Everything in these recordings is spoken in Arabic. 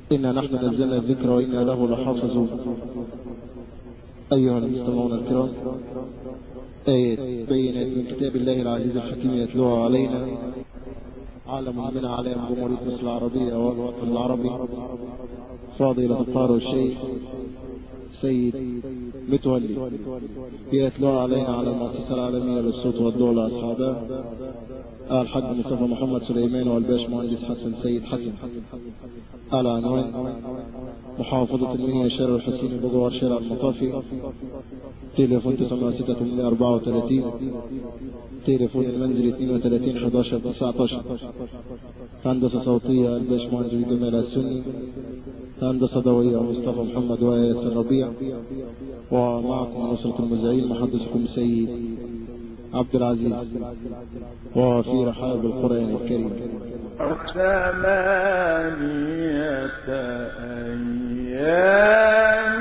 إنا نحن نزلنا الذكر وإنا له لحافظون. أيها المستمعون الكرام، آية بينات من كتاب الله العزيز الحكيم يتلوها علينا عالم من أعلام جمهورية مصر العربية والوطن العربي، فضيلة القارئ الشيخ سيد متولي، يتلوها علينا على المؤسسة العالمية للصوت والضوء لأصحابها الحاج مصطفى محمد سليمان والباش مهندس حسن سيد حسن، على عنوان محافظة المنيا، شارع الحسين بجوار شارع المطافي. تليفون 906-834، تليفون المنزل 32-11-19. هندسة صوتية الباش مهندس جمال السني، هندسة ضوئية مصطفى محمد وياسر ربيع، ومعكم نصرة المذيعين محدثكم سيد عبد العزيز، وفي رحاب القرآن الكريم 8 أيام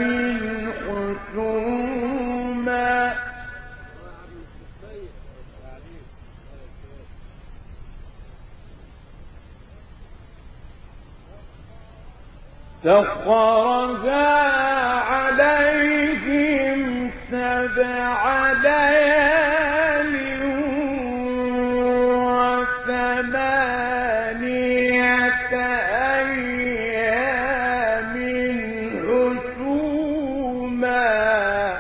حسوما سخرها عليهم 7 ليال و8 أيام حسوما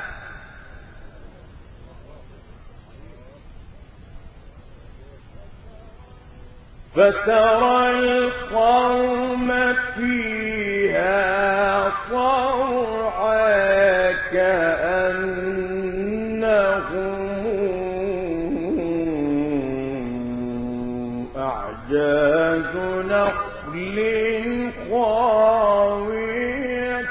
فترى القوم فيها صرعى كأنهم أعجاز نخل خاوية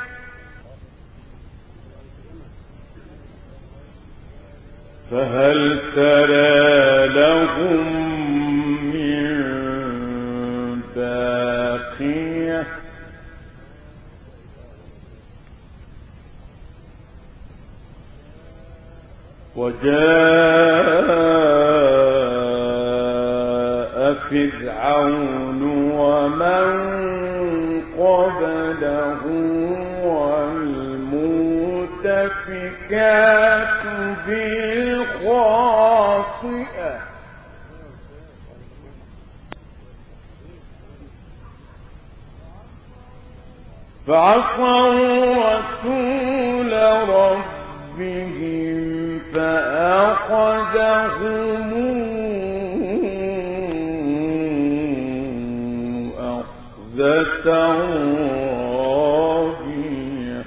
فهل ترى لهم من باقية وجاء فرعون ومن قبله والمؤتفكات بالخاطئة فعصوا رسول ربهم فأخذهم أخذة رابية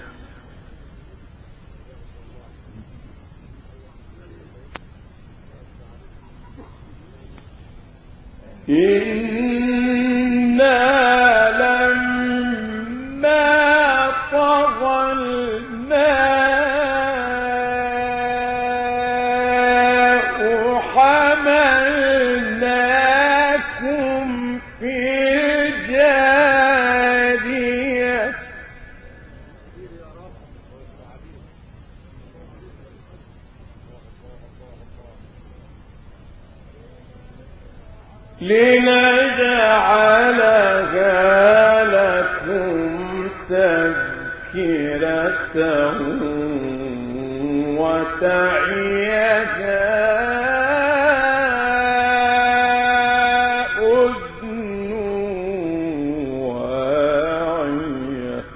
إنا لما طغى الماء حملناكم في الجارية لنجعلها لكم تذكرة وتعيها أذن واعية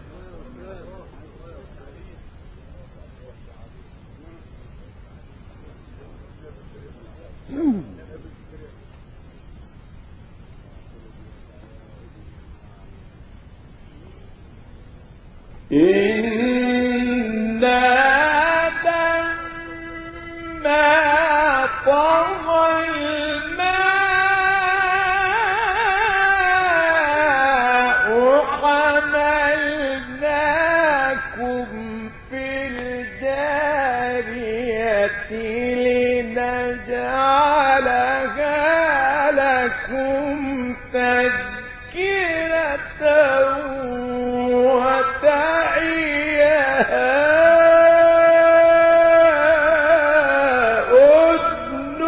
إنا لما طغى الماء حملناكم في الجارية لنجعلها لكم تذكرة وتعيها أذن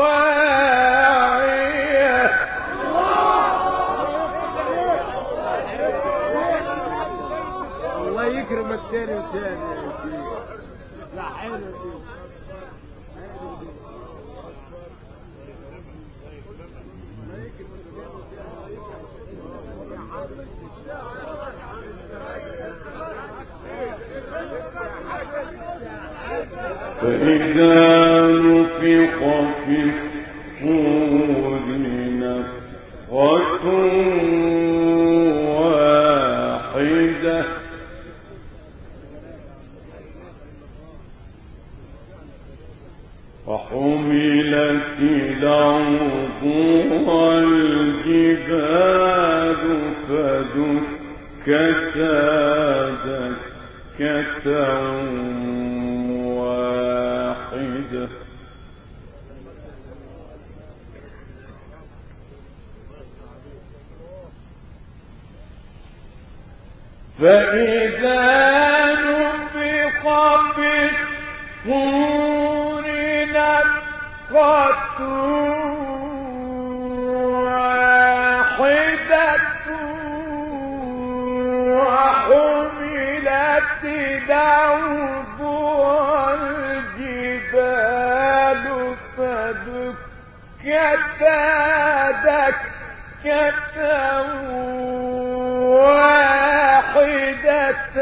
واعية يكرم التاني وتاني يا شيخ. لا حلو دي. فإذا نفخ في الصور نفخة واحدة وحملت الأرض والجبال فدكتا دكة واحدة فإذا نفخ في الصور نفخة واحدة وحملت الأرض والجبال فدكتا دكة واحدة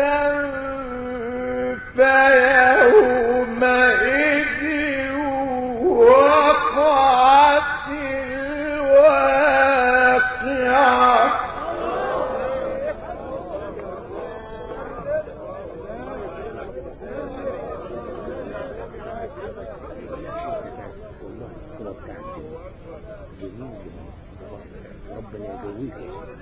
فيومئذ وقعت الواقعة والله الصلاة بتاعتك جميل ربنا يقويك.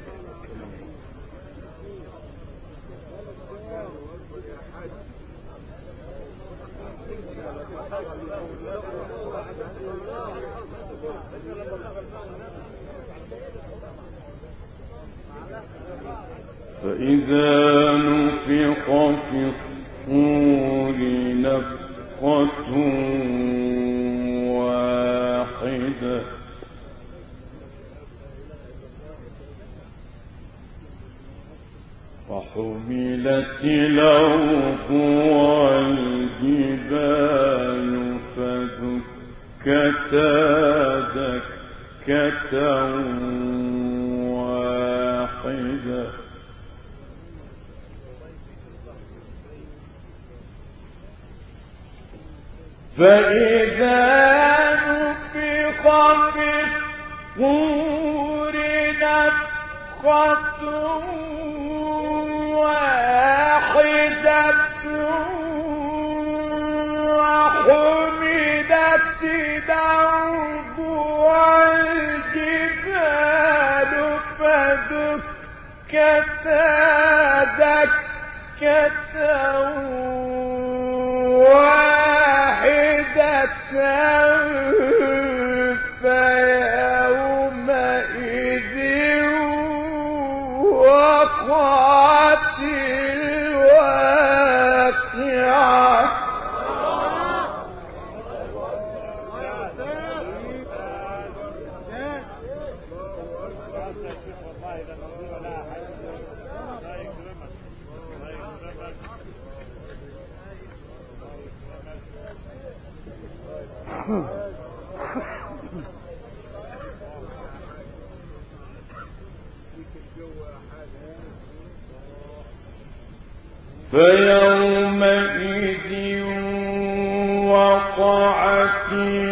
فإذا نفخ في الصور نفخة واحدة وحملت الأرض والجبال فدكتا دكة واحدة فإذا نفخ في الصور نفخة واحدة وحملت الأرض والجبال فدكتا دكة واحدة فيومئذ وقعت الواقعة فيومئذ وقعت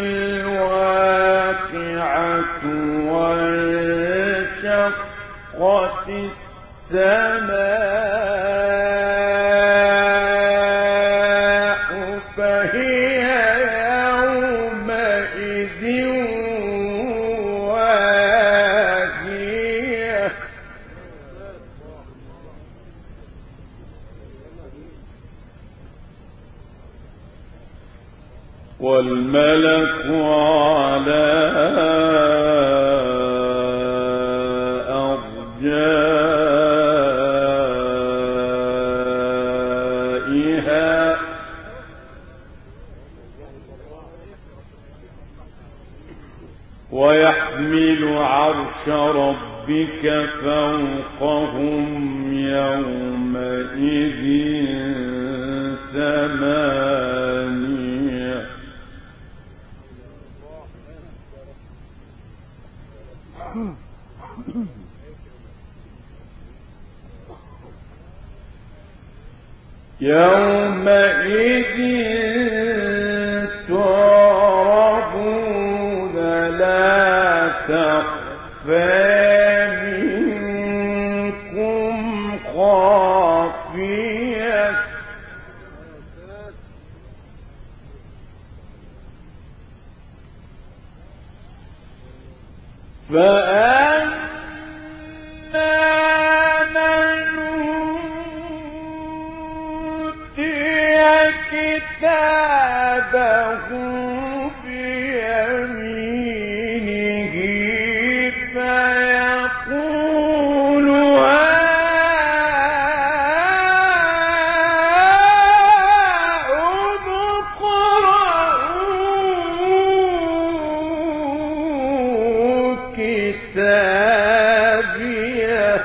الواقعة وانشقت السماء فهي يومئذ واهية والملك على أرجائها ويحمل عرش ربك ربك فوقهم يومئذ ثمانية يومئذ تعرضون لا تخفى منكم خافية كتابه بيمينه فيقول هاؤم اقرءوا كتابيه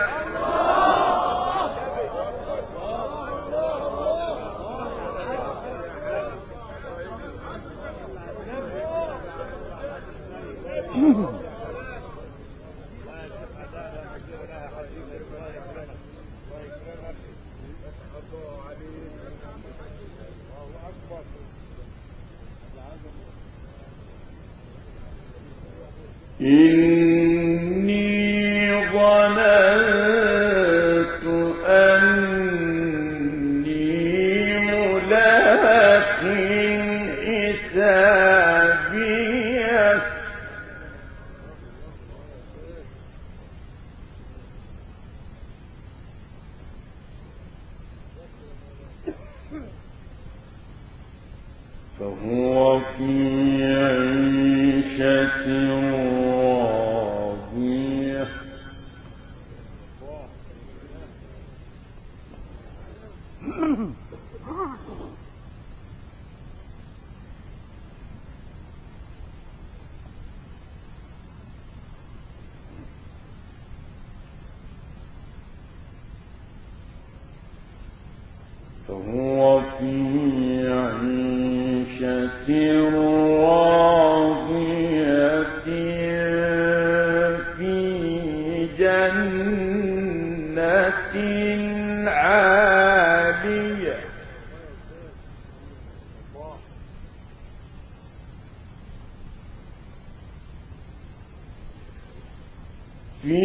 إني ظننت أني ملاق حسابيه فهو في عيشة راضية فهو في عيشة راضية في جنة عالية في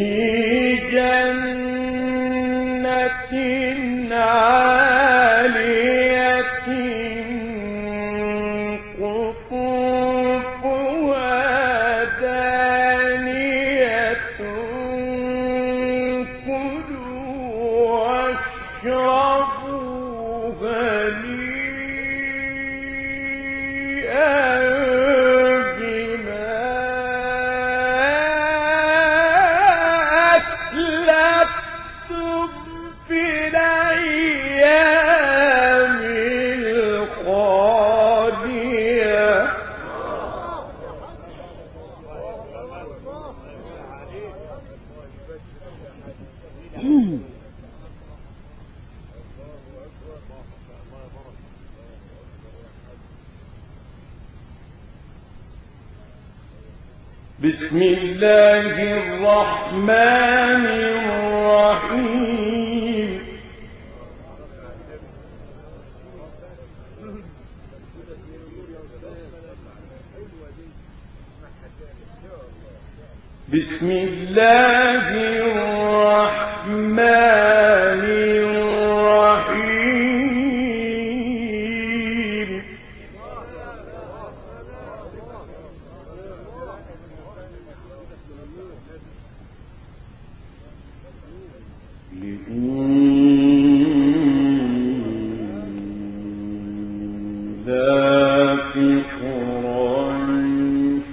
جنة عالية قطوفها دانية كلوا واشربوا هنيئا بما أسلفتم في الأيام الخالية بسم الله الرحمن الرحيم بسم الله الرحمن الرحيم لإيلاف قريش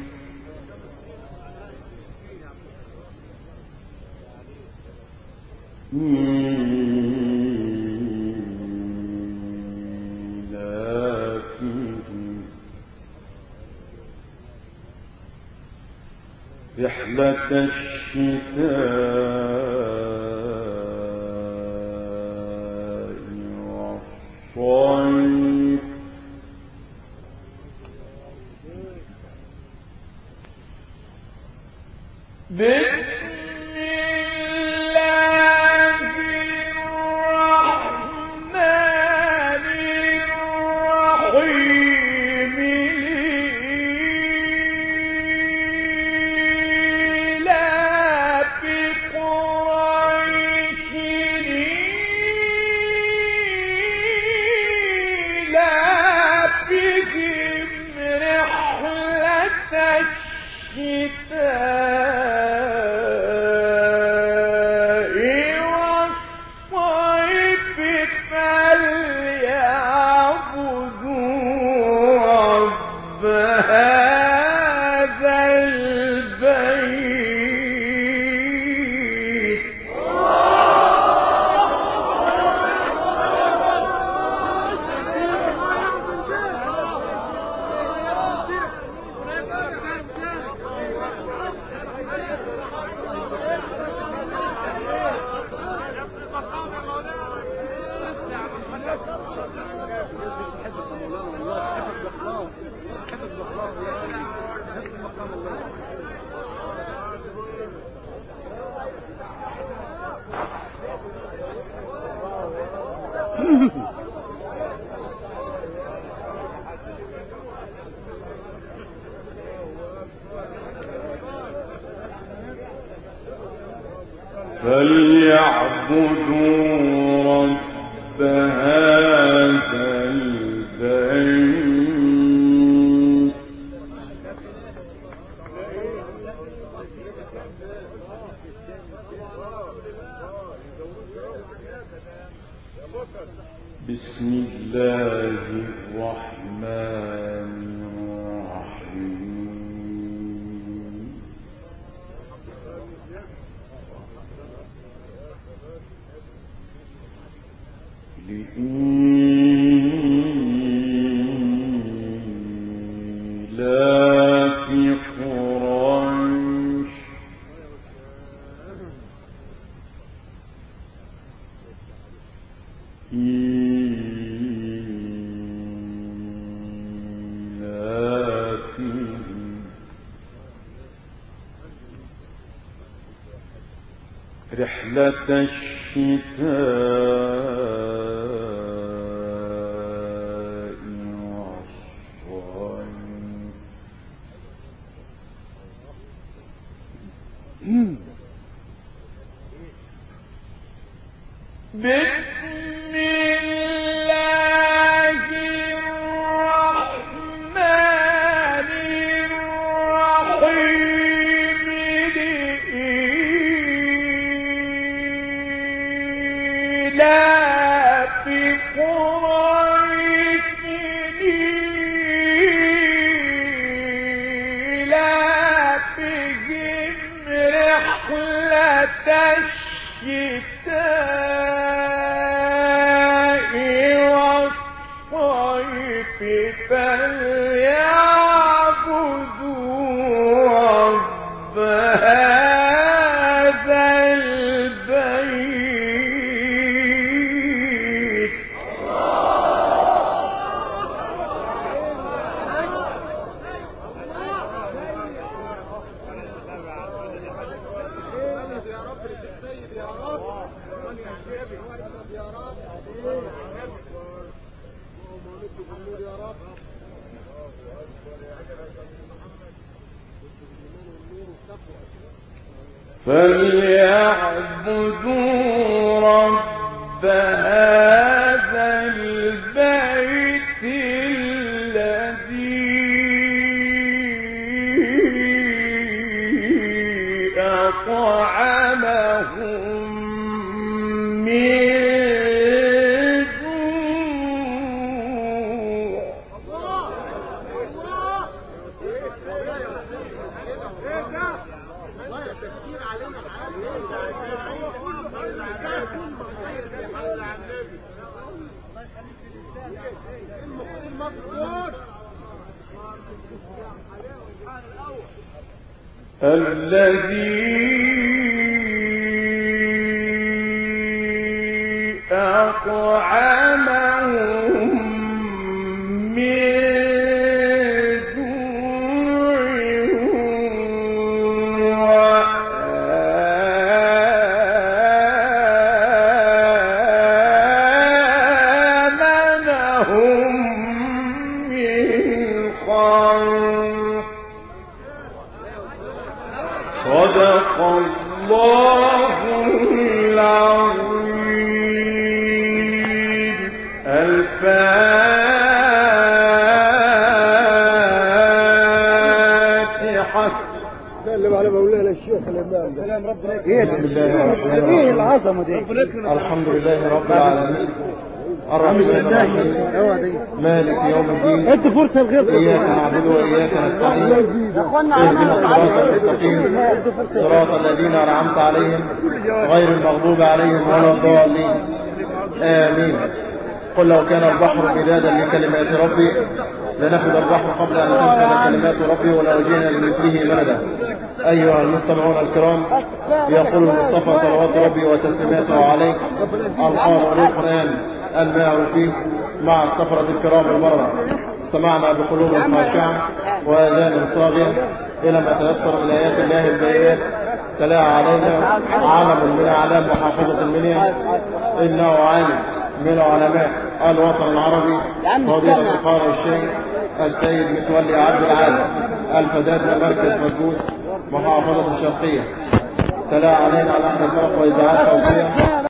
رحلة الشتاء والصيف فليعبدوا رب هذا البيت بسم الله الرحمن الرحيم لإيلاف قريش إيلافهم رحلة الشتاء بسم الله الرحمن الرحيم لإيلاف قريش إيلافهم رحلة الشتاء والصيف فليعبدوا رب هذا البيت فليعبدوا رب هذا البيت الذي أطعمهم من جوع الذي أطعمهم من صدق الله العظيم. الفاتحة. سلم على مولانا الشيخ الإمام. سلام ربنا. بسم الله الرحمن الرحيم. ايه العظمة دي؟ الحمد لله رب العالمين الرحمن الرحيم مالك يوم الدين. ادي فرصة لغيرك. إياك نعبد وإياك نستعين اهدنا الصراط المستقيم صراط الذين أنعمت عليهم غير المغضوب عليهم ولا الضالين آمين. قل لو كان البحر مدادا لكلمات ربي لنفد البحر قبل أن تنفذ كلمات ربي ولو جئنا لمثله مددا. أيها المستمعون الكرام، يقول المصطفى صلوات ربي وتسليماته عليه القارئ للقرآن الماء فيه مع السفرة الكرام المرة. استمعنا بقلوب خاشعة وآذان صاغية إلى ما تيسر من آيات الله البينات تلاها علينا علم من أعلام محافظة المنيا، إنه عالم من علماء الوطن العربي فضيلة القارئ الشيخ السيد متولي عبد العال الفداد مركز مجوس محافظة الشرقية. تلاها علينا على أحد سبق وإذاعات صوتية